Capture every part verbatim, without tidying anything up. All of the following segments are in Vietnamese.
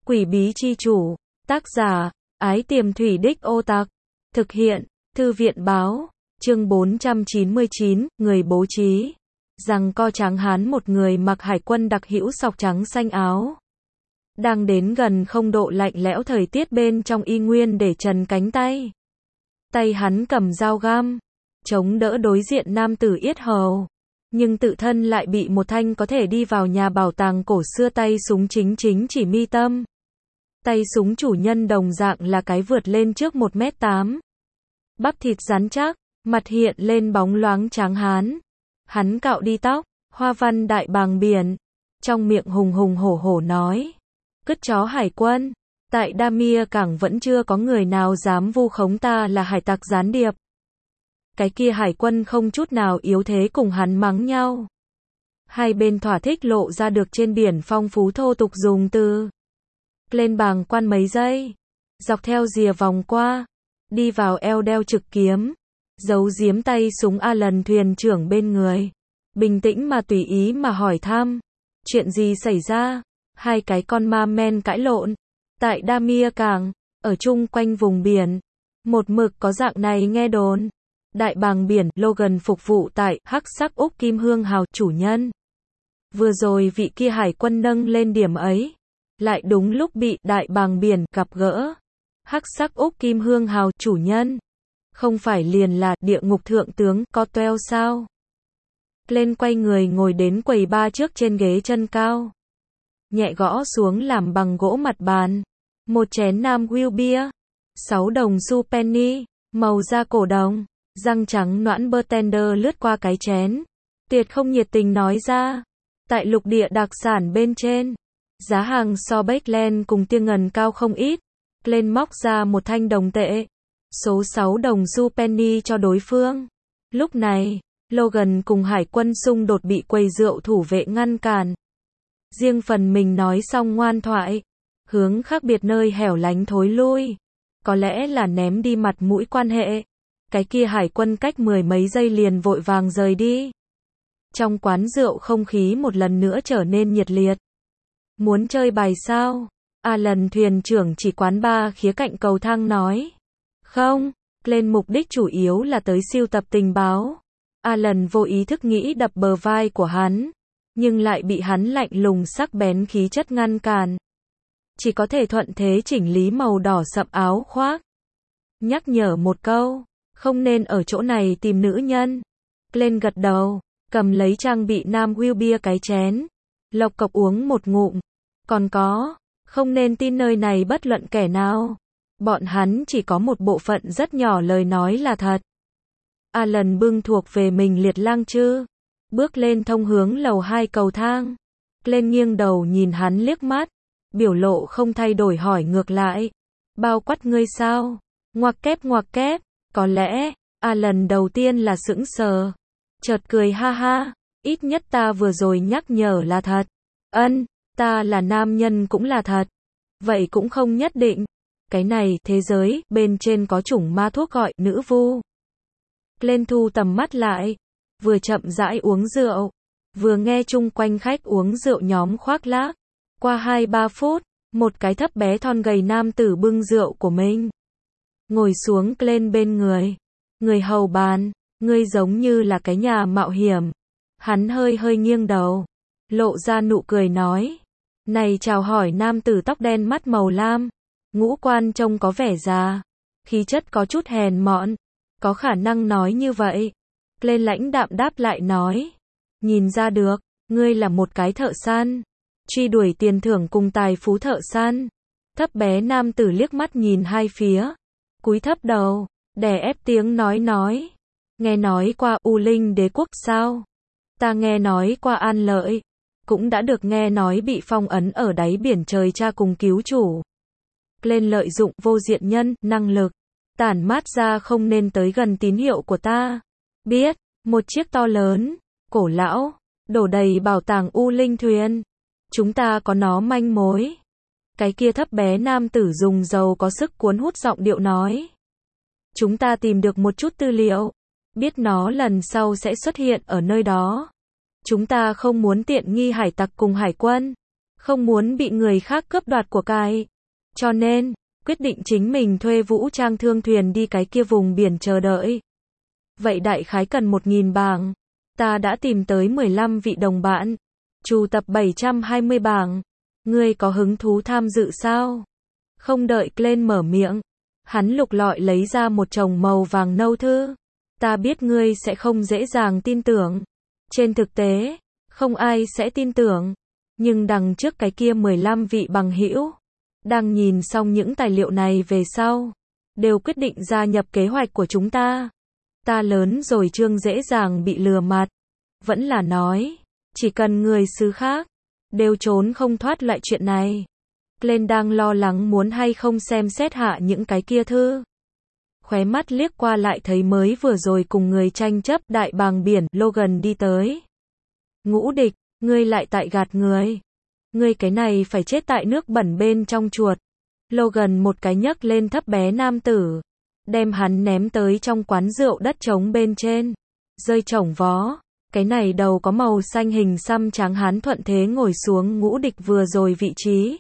Quỷ bí chi chủ. Tác giả, Ái Tiềm Thủy Đích Ô Tặc. Thực hiện, Thư viện báo. Chương bốn trăm chín mươi chín, người bố trí. Rằng co tráng hán một người mặc hải quân đặc hữu sọc trắng xanh áo. Đang đến gần không độ lạnh lẽo thời tiết bên trong y nguyên để trần cánh tay. Tay hắn cầm dao găm, chống đỡ đối diện nam tử yết hầu. Nhưng tự thân lại bị một thanh có thể đi vào nhà bảo tàng cổ xưa tay súng chính chính chỉ mi tâm. Tay súng chủ nhân đồng dạng là cái vượt lên trước một mét tám. Bắp thịt rắn chắc, mặt hiện lên bóng loáng tráng hán. Hắn cạo đi tóc, hoa văn đại bàng biển. Trong miệng hùng hùng hổ hổ nói. Cứt chó hải quân. Tại Damia cảng vẫn chưa có người nào dám vu khống ta là hải tặc gián điệp. Cái kia hải quân không chút nào yếu thế cùng hắn mắng nhau. Hai bên thỏa thích lộ ra được trên biển phong phú thô tục dùng từ. Lên bàng quan mấy giây. Dọc theo rìa vòng qua. Đi vào eo đeo trực kiếm. Giấu giếm tay súng Alan thuyền trưởng bên người. Bình tĩnh mà tùy ý mà hỏi thăm. Chuyện gì xảy ra? Hai cái con ma men cãi lộn. Tại Damia cảng, ở chung quanh vùng biển. Một mực có dạng này nghe đồn. Đại bàng biển, Logan phục vụ tại hắc sắc Úc Kim Hương Hào, chủ nhân. Vừa rồi vị kia hải quân nâng lên điểm ấy. Lại đúng lúc bị đại bàng biển gặp gỡ. Hắc sắc Úc Kim Hương Hào, chủ nhân. Không phải liền là địa ngục thượng tướng Cotwell sao? Lên quay người ngồi đến quầy ba trước trên ghế chân cao. Nhẹ gõ xuống làm bằng gỗ mặt bàn. Một chén Nam Will bia. Sáu đồng xu penny, màu da cổ đồng. Răng trắng noãn bartender lướt qua cái chén. Tuyệt không nhiệt tình nói ra. Tại lục địa đặc sản bên trên. Giá hàng so Bakeland cùng Tiêu Ngần cao không ít. Lên móc ra một thanh đồng tệ. Số sáu đồng xu penny cho đối phương. Lúc này, Logan cùng hải quân xung đột bị quầy rượu thủ vệ ngăn cản. Riêng phần mình nói xong ngoan thoại. Hướng khác biệt nơi hẻo lánh thối lui. Có lẽ là ném đi mặt mũi quan hệ. Cái kia hải quân cách mười mấy giây liền vội vàng rời đi. Trong quán rượu không khí một lần nữa trở nên nhiệt liệt. Muốn chơi bài sao? Alan thuyền trưởng chỉ quán ba khía cạnh cầu thang nói. Không, lên mục đích chủ yếu là tới sưu tập tình báo. Alan vô ý thức nghĩ đập bờ vai của hắn. Nhưng lại bị hắn lạnh lùng sắc bén khí chất ngăn cản. Chỉ có thể thuận thế chỉnh lý màu đỏ sậm áo khoác. Nhắc nhở một câu. Không nên ở chỗ này tìm nữ nhân. Lên gật đầu, cầm lấy trang bị Nam Will bia cái chén. Lộc cộc uống một ngụm. Còn có, không nên tin nơi này bất luận kẻ nào. Bọn hắn chỉ có một bộ phận rất nhỏ lời nói là thật. Alan bưng thuộc về mình liệt lang chư. Bước lên thông hướng lầu hai cầu thang. Lên nghiêng đầu nhìn hắn liếc mắt. Biểu lộ không thay đổi hỏi ngược lại. Bao quát ngươi sao? Ngoặc kép ngoặc kép. Có lẽ, Alan đầu tiên là sững sờ. Chợt cười ha ha. Ít nhất ta vừa rồi nhắc nhở là thật. Ân, ta là nam nhân cũng là thật. Vậy cũng không nhất định. Cái này, thế giới, bên trên có chủng ma thuốc gọi nữ vu. Lên thu tầm mắt lại. Vừa chậm rãi uống rượu. Vừa nghe chung quanh khách uống rượu nhóm khoác lác. Qua hai ba phút, một cái thấp bé thon gầy nam tử bưng rượu của mình. Ngồi xuống lên bên người. Người hầu bàn, ngươi giống như là cái nhà mạo hiểm. Hắn hơi hơi nghiêng đầu. Lộ ra nụ cười nói. Này chào hỏi nam tử tóc đen mắt màu lam. Ngũ quan trông có vẻ già. Khí chất có chút hèn mọn. Có khả năng nói như vậy. Lên lãnh đạm đáp lại nói. Nhìn ra được, ngươi là một cái thợ săn. Truy đuổi tiền thưởng cùng tài phú thợ săn. Thấp bé nam tử liếc mắt nhìn hai phía. Cúi thấp đầu, đè ép tiếng nói nói. Nghe nói qua U Linh đế quốc sao? Ta nghe nói qua An Lợi. Cũng đã được nghe nói bị phong ấn ở đáy biển trời cha cùng cứu chủ. Lên lợi dụng vô diện nhân, năng lực. Tản mát ra không nên tới gần tín hiệu của ta. Biết, một chiếc to lớn, cổ lão, đổ đầy bảo tàng U Linh thuyền. Chúng ta có nó manh mối. Cái kia thấp bé nam tử dùng dầu có sức cuốn hút giọng điệu nói. Chúng ta tìm được một chút tư liệu. Biết nó lần sau sẽ xuất hiện ở nơi đó. Chúng ta không muốn tiện nghi hải tặc cùng hải quân. không muốn bị người khác cướp đoạt của cải. Cho nên, quyết định chính mình thuê vũ trang thương thuyền đi cái kia vùng biển chờ đợi. Vậy đại khái cần một nghìn bảng. Ta đã tìm tới mười lăm vị đồng bạn. Trù tập bảy trăm hai mươi bảng. Ngươi có hứng thú tham dự sao? Không đợi Glenn mở miệng, hắn lục lọi lấy ra một chồng màu vàng nâu thư. Ta biết ngươi sẽ không dễ dàng tin tưởng. Trên thực tế, không ai sẽ tin tưởng. Nhưng đằng trước cái kia mười lăm vị bằng hữu, đang nhìn xong những tài liệu này về sau, đều quyết định gia nhập kế hoạch của chúng ta. Ta lớn rồi Trương dễ dàng bị lừa mặt. Vẫn là nói, chỉ cần người xứ khác, đều trốn không thoát lại chuyện này. Glenn đang lo lắng muốn hay không xem xét hạ những cái kia thư. Khóe mắt liếc qua lại thấy mới vừa rồi cùng người tranh chấp đại bàng biển Logan đi tới. Ngũ địch, ngươi lại tại gạt người. Ngươi cái này phải chết tại nước bẩn bên trong chuột. Logan một cái nhấc lên thấp bé nam tử, đem hắn ném tới trong quán rượu đất trống bên trên, rơi chổng vó. Cái này đầu có màu xanh hình xăm trắng hắn thuận thế ngồi xuống ngũ địch vừa rồi vị trí.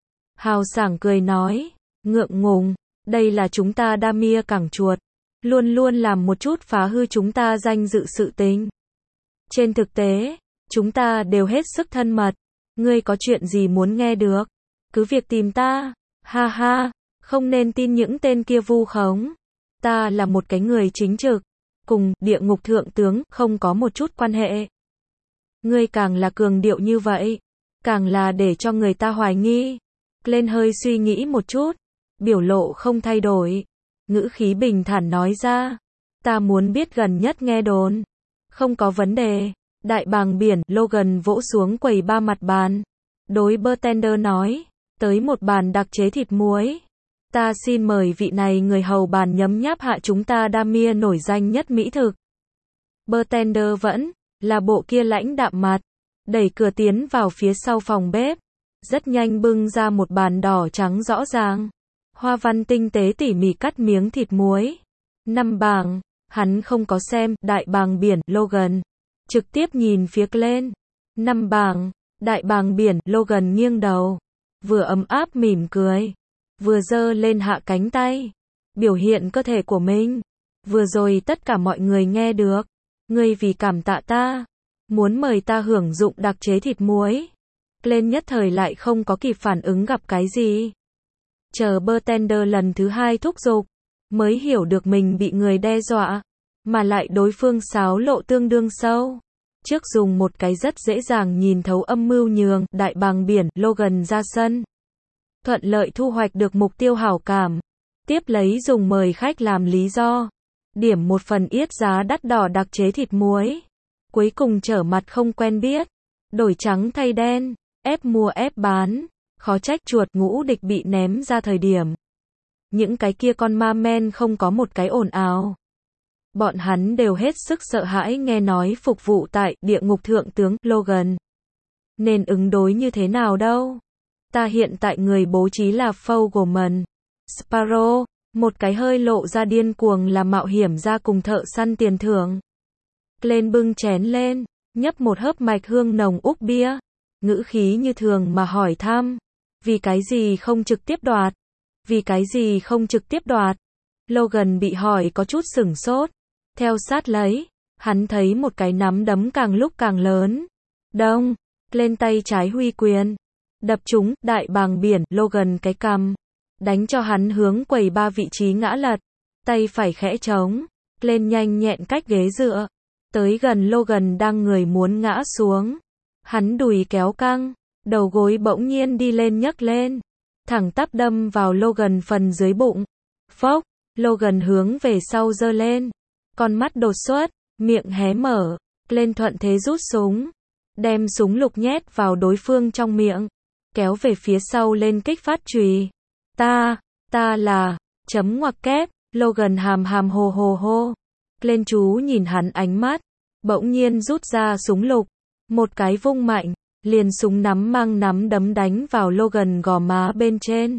Hào sảng cười nói, ngượng ngùng, đây là chúng ta Damir cảng chuột, luôn luôn làm một chút phá hư chúng ta danh dự sự tình. Trên thực tế, chúng ta đều hết sức thân mật, ngươi có chuyện gì muốn nghe được, cứ việc tìm ta, ha ha, không nên tin những tên kia vu khống. Ta là một cái người chính trực, cùng địa ngục thượng tướng không có một chút quan hệ. Ngươi càng là cường điệu như vậy, càng là để cho người ta hoài nghi. Glenn hơi suy nghĩ một chút, biểu lộ không thay đổi, ngữ khí bình thản nói ra, ta muốn biết gần nhất nghe đồn. Không có vấn đề. Đại bàng biển Logan vỗ xuống quầy ba mặt bàn, đối bartender nói, tới một bàn đặc chế thịt muối. Ta xin mời vị này người hầu bàn nhấm nháp hạ chúng ta Damir nổi danh nhất mỹ thực. Bartender vẫn là bộ kia lãnh đạm mặt, đẩy cửa tiến vào phía sau phòng bếp, rất nhanh bưng ra một bàn đỏ trắng rõ ràng, hoa văn tinh tế tỉ mỉ cắt miếng thịt muối. Năm bảng, hắn không có xem đại bàng biển Logan, trực tiếp nhìn phía Glenn. Năm bảng, đại bàng biển Logan nghiêng đầu, vừa ấm áp mỉm cười, vừa giơ lên hạ cánh tay, biểu hiện cơ thể của mình. Vừa rồi tất cả mọi người nghe được, ngươi vì cảm tạ ta, muốn mời ta hưởng dụng đặc chế thịt muối. Glenn nhất thời lại không có kịp phản ứng gặp cái gì. Chờ bartender lần thứ hai thúc giục, mới hiểu được mình bị người đe dọa, mà lại đối phương xáo lộ tương đương sâu. Trước dùng một cái rất dễ dàng nhìn thấu âm mưu nhường đại bàng biển Logan ra sân, thuận lợi thu hoạch được mục tiêu hảo cảm. Tiếp lấy dùng mời khách làm lý do, điểm một phần yết giá đắt đỏ đặc chế thịt muối. Cuối cùng trở mặt không quen biết, đổi trắng thay đen, ép mua ép bán. Khó trách chuột ngũ địch bị ném ra thời điểm, những cái kia con ma men không có một cái ồn ào. Bọn hắn đều hết sức sợ hãi nghe nói phục vụ tại địa ngục thượng tướng Logan. Nên ứng đối như thế nào đâu? Ta hiện tại người bố trí là Fogelman, Sparrow, một cái hơi lộ ra điên cuồng là mạo hiểm ra cùng thợ săn tiền thưởng. Glenn bưng chén lên, nhấp một hớp mạch hương nồng úc bia, ngữ khí như thường mà hỏi thăm, vì cái gì không trực tiếp đoạt? Vì cái gì không trực tiếp đoạt? Logan bị hỏi có chút sửng sốt, theo sát lấy, hắn thấy một cái nắm đấm càng lúc càng lớn. Đông, lên tay trái huy quyền, đập trúng đại bàng biển Logan cái cằm, đánh cho hắn hướng quầy ba vị trí ngã lật. Tay phải khẽ trống, lên nhanh nhẹn cách ghế dựa, tới gần Logan đang người muốn ngã xuống. Hắn đùi kéo căng, đầu gối bỗng nhiên đi lên nhấc lên, thẳng tắp đâm vào Logan phần dưới bụng. Phốc, Logan hướng về sau giơ lên, con mắt đột xuất, miệng hé mở, lên thuận thế rút súng, đem súng lục nhét vào đối phương trong miệng, kéo về phía sau lên kích phát chùy. Ta, ta là, chấm ngoặc kép, Logan hàm hàm hồ hồ hô. Lên chú nhìn hắn ánh mắt, bỗng nhiên rút ra súng lục, một cái vung mạnh, liền súng nắm mang nắm đấm đánh vào Logan gò má bên trên.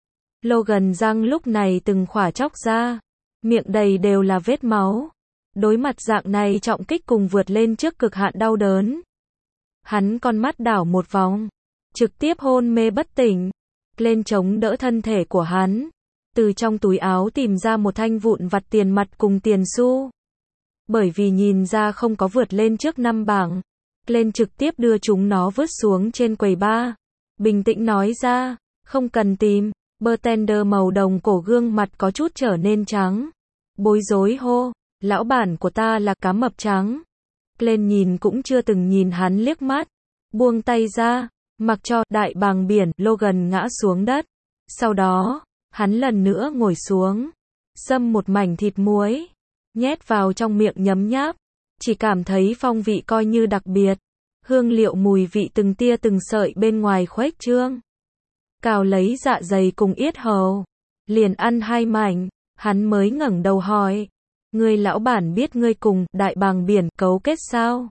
Logan răng lúc này từng khỏa chóc ra, miệng đầy đều là vết máu. Đối mặt dạng này trọng kích cùng vượt lên trước cực hạn đau đớn, hắn con mắt đảo một vòng, trực tiếp hôn mê bất tỉnh. Lên chống đỡ thân thể của hắn, từ trong túi áo tìm ra một thanh vụn vặt tiền mặt cùng tiền xu. Bởi vì nhìn ra không có vượt lên trước năm bảng, lên trực tiếp đưa chúng nó vứt xuống trên quầy bar. Bình tĩnh nói ra, không cần tìm. Bartender màu đồng cổ gương mặt có chút trở nên trắng. Bối rối hô, lão bản của ta là cá mập trắng. Lên nhìn cũng chưa từng nhìn hắn liếc mắt, buông tay ra, mặc cho đại bàng biển Logan ngã xuống đất. Sau đó, hắn lần nữa ngồi xuống, xâm một mảnh thịt muối, nhét vào trong miệng nhấm nháp, chỉ cảm thấy phong vị coi như đặc biệt, hương liệu mùi vị từng tia từng sợi bên ngoài khuếch trương. Cào lấy dạ dày cùng yết hầu, liền ăn hai mảnh, hắn mới ngẩng đầu hỏi, ngươi lão bản biết ngươi cùng đại bàng biển cấu kết sao?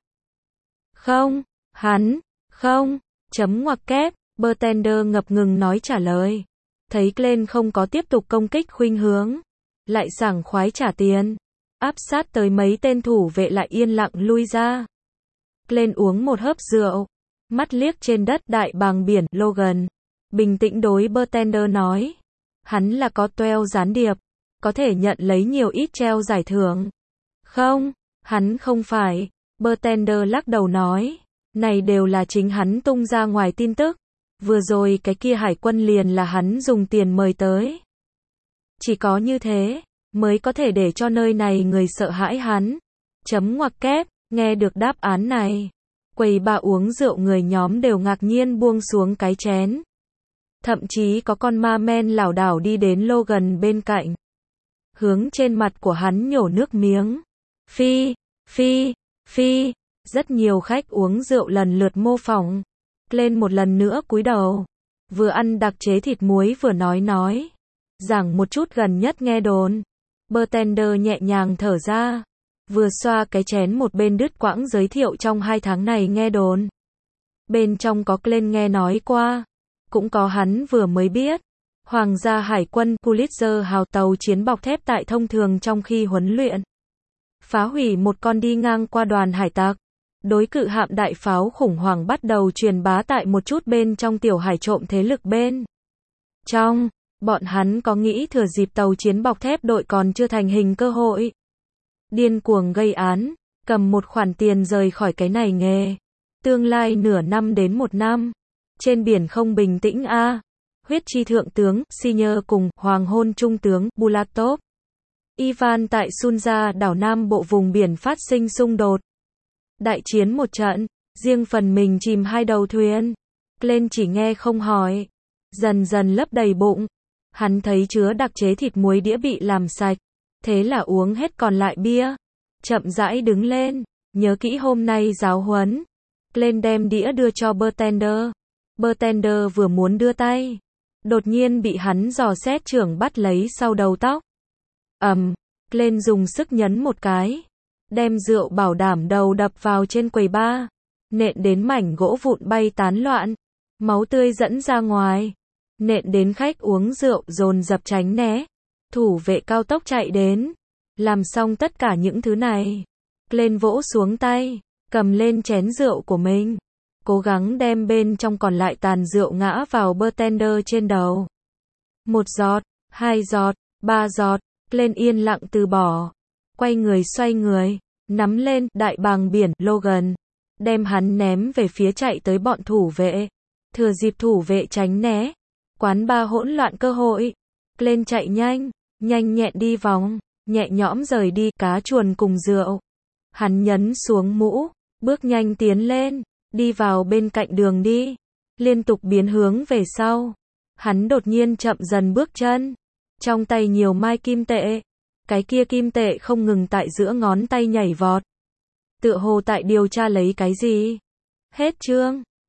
Không, hắn, không, chấm ngoặc kép, bartender ngập ngừng nói trả lời. Thấy Glenn không có tiếp tục công kích khuynh hướng, lại sảng khoái trả tiền, áp sát tới mấy tên thủ vệ lại yên lặng lui ra. Glenn uống một hớp rượu, mắt liếc trên đất đại bàng biển Logan, bình tĩnh đối bartender nói, hắn là có twelve gián điệp, có thể nhận lấy nhiều ít treo giải thưởng. Không, hắn không phải, bartender lắc đầu nói, này đều là chính hắn tung ra ngoài tin tức. Vừa rồi cái kia hải quân liền là hắn dùng tiền mời tới. Chỉ có như thế, mới có thể để cho nơi này người sợ hãi hắn. Chấm ngoặc kép, nghe được đáp án này. Quầy bà uống rượu người nhóm đều ngạc nhiên buông xuống cái chén. Thậm chí có con ma men lảo đảo đi đến Logan bên cạnh. Hướng trên mặt của hắn nhổ nước miếng. Phi, phi, phi. Rất nhiều khách uống rượu lần lượt mô phỏng. Lên một lần nữa cúi đầu, vừa ăn đặc chế thịt muối vừa nói nói, giảng một chút gần nhất nghe đồn. Bartender nhẹ nhàng thở ra, vừa xoa cái chén một bên đứt quãng giới thiệu trong hai tháng này nghe đồn. Bên trong có Glenn nghe nói qua, cũng có hắn vừa mới biết. Hoàng gia hải quân Pulitzer hào tàu chiến bọc thép tại thông thường trong khi huấn luyện, phá hủy một con đi ngang qua đoàn hải tặc. Đối cự hạm đại pháo khủng hoảng bắt đầu truyền bá tại một chút bên trong tiểu hải trộm thế lực bên trong, bọn hắn có nghĩ thừa dịp tàu chiến bọc thép đội còn chưa thành hình cơ hội, điên cuồng gây án, cầm một khoản tiền rời khỏi cái này nghề. Tương lai nửa năm đến một năm, trên biển không bình tĩnh a. À. Huyết chi thượng tướng Senior cùng hoàng hôn trung tướng Bulatov, Ivan tại Sunja đảo Nam bộ vùng biển phát sinh xung đột. Đại chiến một trận, riêng phần mình chìm hai đầu thuyền. Glenn chỉ nghe không hỏi, dần dần lấp đầy bụng. Hắn thấy chứa đặc chế thịt muối đĩa bị làm sạch, thế là uống hết còn lại bia. Chậm rãi đứng lên, nhớ kỹ hôm nay giáo huấn. Glenn đem đĩa đưa cho bartender. Bartender vừa muốn đưa tay, đột nhiên bị hắn dò xét trưởng bắt lấy sau đầu tóc. Ầm, um, Glenn dùng sức nhấn một cái, đem rượu bảo đảm đầu đập vào trên quầy bar, nện đến mảnh gỗ vụn bay tán loạn, máu tươi dẫn ra ngoài, nện đến khách uống rượu dồn dập tránh né, thủ vệ cao tốc chạy đến, làm xong tất cả những thứ này, Glenn vỗ xuống tay, cầm lên chén rượu của mình, cố gắng đem bên trong còn lại tàn rượu ngã vào bartender trên đầu. Một giọt, hai giọt, ba giọt, Glenn yên lặng từ bỏ. Quay người xoay người, nắm lên đại bàng biển Logan, đem hắn ném về phía chạy tới bọn thủ vệ. Thừa dịp thủ vệ tránh né, quán bar hỗn loạn cơ hội, Glenn chạy nhanh, nhanh nhẹn đi vòng, nhẹ nhõm rời đi cá chuồn cùng rượu. Hắn nhấn xuống mũ, bước nhanh tiến lên, đi vào bên cạnh đường đi, liên tục biến hướng về sau. Hắn đột nhiên chậm dần bước chân, trong tay nhiều mai kim tệ. Cái kia kim tệ không ngừng tại giữa ngón tay nhảy vọt. Tựa hồ tại điều tra lấy cái gì. Hết chương.